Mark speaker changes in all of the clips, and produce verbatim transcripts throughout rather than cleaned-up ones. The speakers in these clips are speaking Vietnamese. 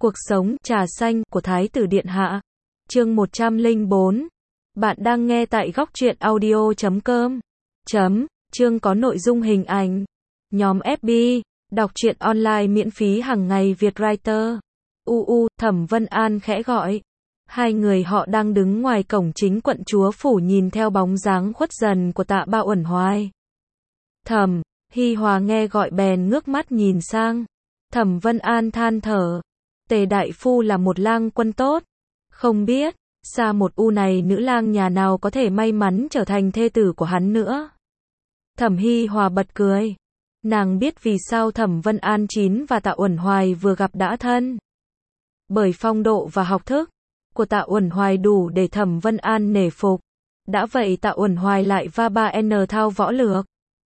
Speaker 1: Cuộc sống, trà xanh, của Thái tử Điện Hạ. Chương một trăm lẻ bốn. Bạn đang nghe tại góc truyện audio chấm com. Chấm, chương có nội dung hình ảnh. Nhóm ép bê, đọc truyện online miễn phí hàng ngày Việt Writer. U u, Thẩm Vân An khẽ gọi. Hai người họ đang đứng ngoài cổng chính quận Chúa Phủ nhìn theo bóng dáng khuất dần của Tạ Bao Uẩn Hoài. Thẩm Hi Hòa nghe gọi bèn ngước mắt nhìn sang. Thẩm Vân An than thở. Tề đại phu là một lang quân tốt. Không biết, xa một u này nữ lang nhà nào có thể may mắn trở thành thê tử của hắn nữa. Thẩm Hi Hòa bật cười. Nàng biết vì sao Thẩm Vân An chín và Tạ Uẩn Hoài vừa gặp đã thân. Bởi phong độ và học thức của Tạ Uẩn Hoài đủ để Thẩm Vân An nể phục. Đã vậy Tạ Uẩn Hoài lại va ba n thao võ lược.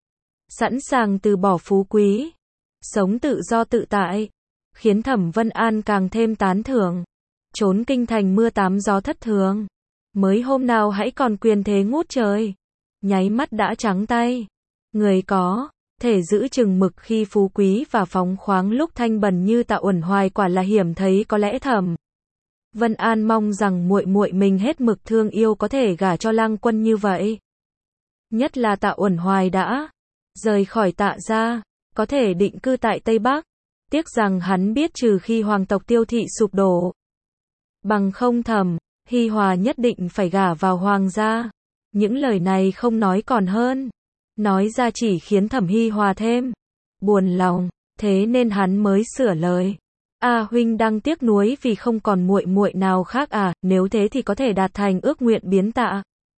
Speaker 1: Sẵn sàng từ bỏ phú quý. Sống tự do tự tại. Khiến Thẩm Vân An càng thêm tán thưởng. Trốn kinh thành mưa tám gió thất thường. Mới hôm nào hãy còn quyền thế ngút trời. Nháy mắt đã trắng tay. Người có thể giữ chừng mực khi phú quý và phóng khoáng lúc thanh bần như Tạ Uẩn Hoài quả là hiểm thấy có lẽ Thẩm Vân An mong rằng muội muội mình hết mực thương yêu có thể gả cho lang quân như vậy. Nhất là Tạ Uẩn Hoài đã rời khỏi Tạ gia, có thể định cư tại Tây Bắc. Tiếc rằng hắn biết trừ khi hoàng tộc Tiêu thị sụp đổ. Bằng không Thẩm Hi Hòa nhất định phải gả vào hoàng gia. Những lời này không nói còn hơn. Nói ra chỉ khiến Thẩm Hi Hòa thêm buồn lòng, thế nên hắn mới sửa lời. A huynh đang tiếc nuối vì không còn muội muội nào khác à, nếu thế thì có thể đạt thành ước nguyện biến Tạ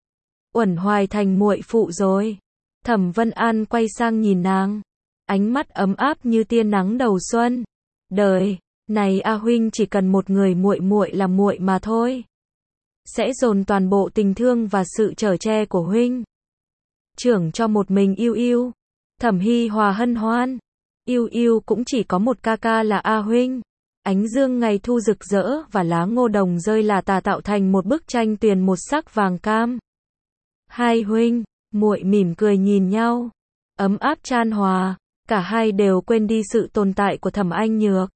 Speaker 1: Uẩn Hoài thành muội phụ rồi. Thẩm Vân An quay sang nhìn nàng, ánh mắt ấm áp như tia nắng đầu xuân. Đời này A huynh chỉ cần một người muội muội là muội mà thôi. Sẽ dồn toàn bộ tình thương và sự chở che của huynh trưởng cho một mình Yêu Yêu. Thẩm Hi Hòa hân hoan. Yêu Yêu cũng chỉ có một ca ca là A huynh. Ánh dương ngày thu rực rỡ và lá ngô đồng rơi là tà tạo thành một bức tranh tuyền một sắc vàng cam. Hai huynh muội mỉm cười nhìn nhau, ấm áp chan hòa. Cả hai đều quên đi sự tồn tại của Thẩm Anh Nhược.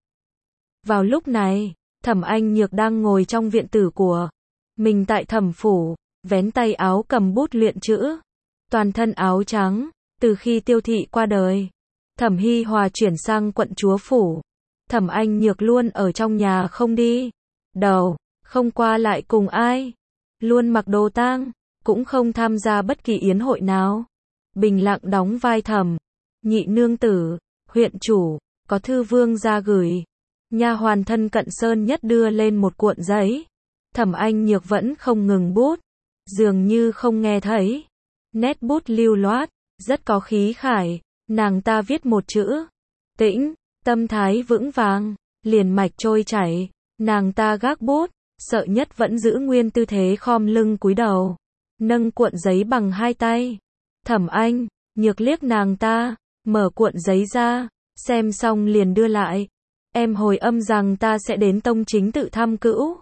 Speaker 1: Vào lúc này, Thẩm Anh Nhược đang ngồi trong viện tử của mình tại Thẩm phủ, vén tay áo cầm bút luyện chữ. Toàn thân áo trắng. Từ khi Tiêu thị qua đời, Thẩm Hi Hòa chuyển sang quận Chúa Phủ. Thẩm Anh Nhược luôn ở trong nhà không đi đâu, không qua lại cùng ai, luôn mặc đồ tang, cũng không tham gia bất kỳ yến hội nào. Bình lặng đóng vai Thẩm nhị nương tử, huyện chủ. Có thư vương gia gửi, nha hoàn thân cận Sơn Nhất đưa lên một cuộn giấy. Thẩm Anh Nhược vẫn không ngừng bút, dường như không nghe thấy. Nét bút lưu loát, rất có khí khải. Nàng ta viết một chữ tĩnh, tâm thái vững vàng, liền mạch trôi chảy. Nàng ta gác bút, sợ Nhất vẫn giữ nguyên tư thế khom lưng cúi đầu, nâng cuộn giấy bằng hai tay. Thẩm Anh Nhược liếc nàng ta, mở cuộn giấy ra, xem xong liền đưa lại. Em hồi âm rằng ta sẽ đến tông chính tự thăm cữu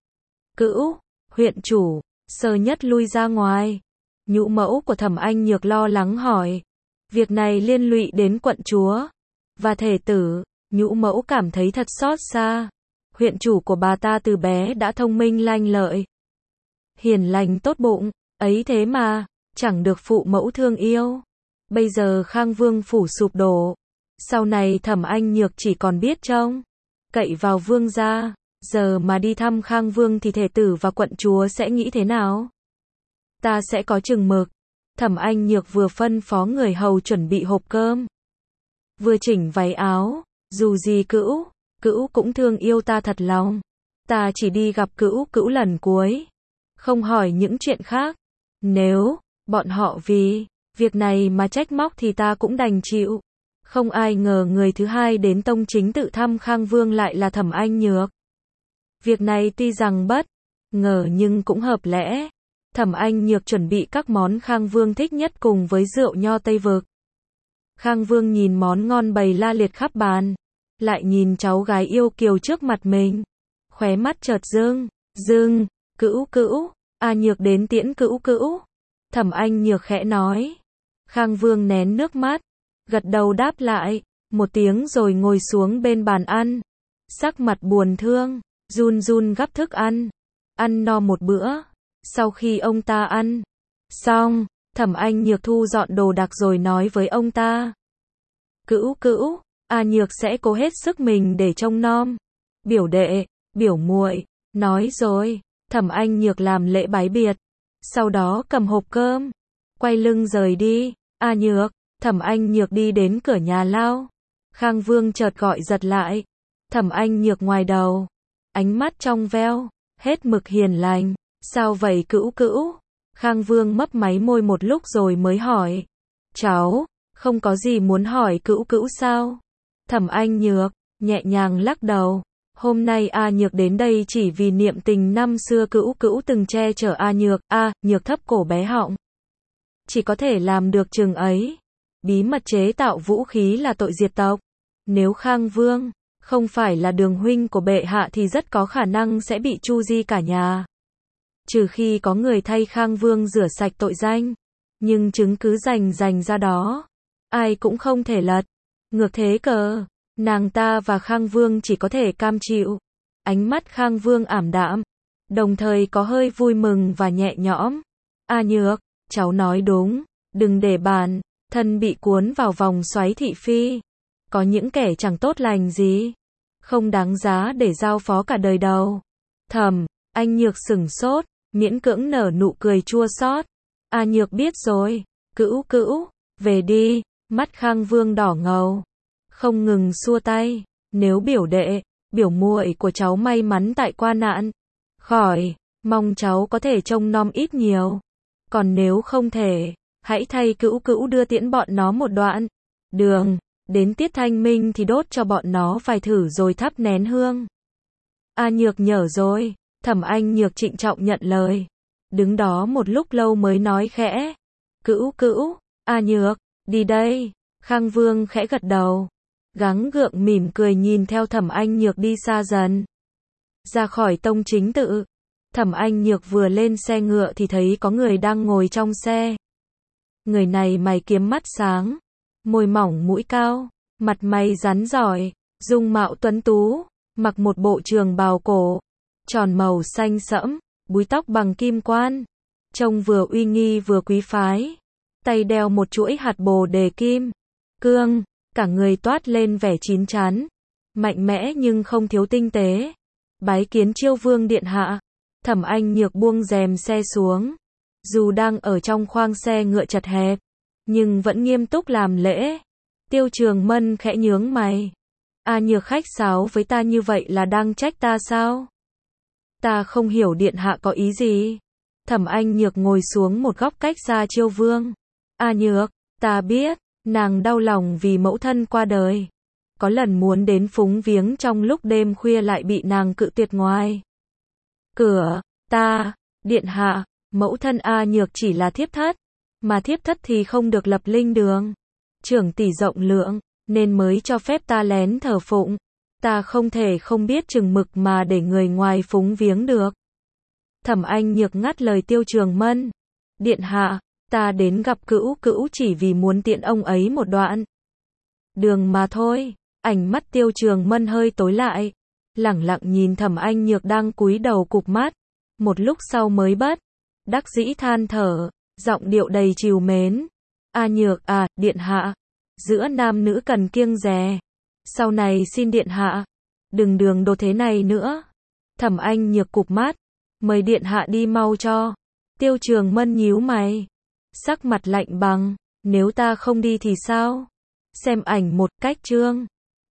Speaker 1: cữu huyện chủ. Sơ Nhất lui ra ngoài. Nhũ mẫu của Thẩm Anh Nhược lo lắng hỏi. Việc này liên lụy đến quận chúa và thể tử. Nhũ mẫu cảm thấy thật xót xa. Huyện chủ của bà ta từ bé đã thông minh lanh lợi, hiền lành tốt bụng, ấy thế mà chẳng được phụ mẫu thương yêu. Bây giờ Khang Vương phủ sụp đổ, sau này Thẩm Anh Nhược chỉ còn biết trông cậy vào vương gia. Giờ mà đi thăm Khang Vương thì thể tử và quận chúa sẽ nghĩ thế nào? Ta sẽ có chừng mực. Thẩm Anh Nhược vừa phân phó người hầu chuẩn bị hộp cơm, vừa chỉnh váy áo. Dù gì cữu cữu cũng thương yêu ta thật lòng. Ta chỉ đi gặp cữu cữu lần cuối, không hỏi những chuyện khác. Nếu bọn họ vì việc này mà trách móc thì ta cũng đành chịu. Không ai ngờ người thứ hai đến tông chính tự thăm Khang Vương lại là Thẩm Anh Nhược. Việc này tuy rằng bất ngờ nhưng cũng hợp lẽ. Thẩm Anh Nhược chuẩn bị các món Khang Vương thích nhất cùng với rượu nho Tây Vực. Khang Vương nhìn món ngon bày la liệt khắp bàn, lại nhìn cháu gái yêu kiều trước mặt mình, khóe mắt chợt rưng rưng. Cữu cữu, A Nhược đến tiễn cữu cữu. Thẩm Anh Nhược khẽ nói. Khang Vương nén nước mắt, gật đầu đáp lại một tiếng rồi ngồi xuống bên bàn ăn. sắc mặt buồn thương, run run gắp thức ăn, ăn no một bữa. Sau khi ông ta ăn xong, Thẩm Anh Nhược thu dọn đồ đạc rồi nói với ông ta. Cữu cữu, A Nhược sẽ cố hết sức mình để trông nom. Biểu đệ, biểu muội, nói rồi. Thẩm Anh Nhược làm lễ bái biệt, sau đó cầm hộp cơm, quay lưng rời đi. A Nhược, Thẩm Anh Nhược đi đến cửa nhà lao. Khang Vương chợt gọi giật lại. Thẩm Anh Nhược ngoài đầu, ánh mắt trong veo, hết mực hiền lành. Sao vậy cữu cữu? Khang Vương mấp máy môi một lúc rồi mới hỏi. Cháu, không có gì muốn hỏi cữu cữu sao? Thẩm Anh Nhược, nhẹ nhàng lắc đầu. Hôm nay A Nhược đến đây chỉ vì niệm tình năm xưa cữu cữu từng che chở A Nhược. A Nhược thấp cổ bé họng. Chỉ có thể làm được chừng ấy. Bí mật chế tạo vũ khí là tội diệt tộc. Nếu Khang Vương không phải là đường huynh của bệ hạ thì rất có khả năng sẽ bị tru di cả nhà. Trừ khi có người thay Khang Vương rửa sạch tội danh. Nhưng chứng cứ rành rành ra đó, ai cũng không thể lật. Ngược thế cờ, nàng ta và Khang Vương chỉ có thể cam chịu. Ánh mắt Khang Vương ảm đạm, đồng thời có hơi vui mừng và nhẹ nhõm. A Nhược, cháu nói đúng, đừng để bản thân bị cuốn vào vòng xoáy thị phi. Có những kẻ chẳng tốt lành gì, không đáng giá để giao phó cả đời đâu. Thẩm Anh Nhược sửng sốt, miễn cưỡng nở nụ cười chua xót. A Nhược biết rồi, cữu cữu, về đi. Mắt Khang Vương đỏ ngầu, không ngừng xua tay. Nếu biểu đệ, biểu muội của cháu may mắn tại qua nạn khỏi, mong cháu có thể trông nom ít nhiều. Còn nếu không thể, hãy thay cữu cữu đưa tiễn bọn nó một đoạn đường. Đến tiết thanh minh thì đốt cho bọn nó vài thử rồi thắp nén hương. A Nhược nhở rồi. Thẩm Anh Nhược trịnh trọng nhận lời. Đứng đó một lúc lâu mới nói khẽ. Cữu cữu, A Nhược, đi đây. Khang Vương khẽ gật đầu, gắng gượng mỉm cười nhìn theo Thẩm Anh Nhược đi xa dần. Ra khỏi tông chính tự, Thẩm Anh Nhược vừa lên xe ngựa thì thấy có người đang ngồi trong xe. Người này mày kiếm mắt sáng, môi mỏng mũi cao, mặt mày rắn giỏi, dung mạo tuấn tú, mặc một bộ trường bào cổ, tròn màu xanh sẫm, búi tóc bằng kim quan, trông vừa uy nghi vừa quý phái, tay đeo một chuỗi hạt bồ đề kim cương, cả người toát lên vẻ chín chắn, mạnh mẽ nhưng không thiếu tinh tế. Bái kiến Chiêu Vương điện hạ. Thẩm Anh Nhược buông rèm xe xuống, dù đang ở trong khoang xe ngựa chật hẹp, nhưng vẫn nghiêm túc làm lễ. Tiêu Trường Mân khẽ nhướng mày. A Nhược khách sáo với ta như vậy là đang trách ta sao? Ta không hiểu điện hạ có ý gì. Thẩm Anh Nhược ngồi xuống một góc cách xa Chiêu Vương. A Nhược, ta biết, nàng đau lòng vì mẫu thân qua đời. Có lần muốn đến phúng viếng trong lúc đêm khuya lại bị nàng cự tuyệt ngoài cửa. Ta, điện hạ, mẫu thân A Nhược chỉ là thiếp thất, mà thiếp thất thì không được lập linh đường. Trưởng tỷ rộng lượng, nên mới cho phép ta lén thờ phụng. Ta không thể không biết chừng mực mà để người ngoài phúng viếng được. Thẩm Anh Nhược ngắt lời Tiêu Trường Mân. Điện hạ, ta đến gặp cữu cữu chỉ vì muốn tiện ông ấy một đoạn đường mà thôi. Ánh mắt Tiêu Trường Mân hơi tối lại, lẳng lặng nhìn Thẩm Anh Nhược đang cúi đầu cụp mắt. Một lúc sau mới bất đắc dĩ than thở, giọng điệu đầy trìu mến. A Nhược à, điện hạ, giữa nam nữ cần kiêng dè. Sau này xin điện hạ, đừng đường đột thế này nữa. Thẩm Anh Nhược cụp mắt, mời điện hạ đi mau cho. Tiêu Trường Mân nhíu mày, sắc mặt lạnh băng. Nếu ta không đi thì sao? Xem ảnh một cách chương.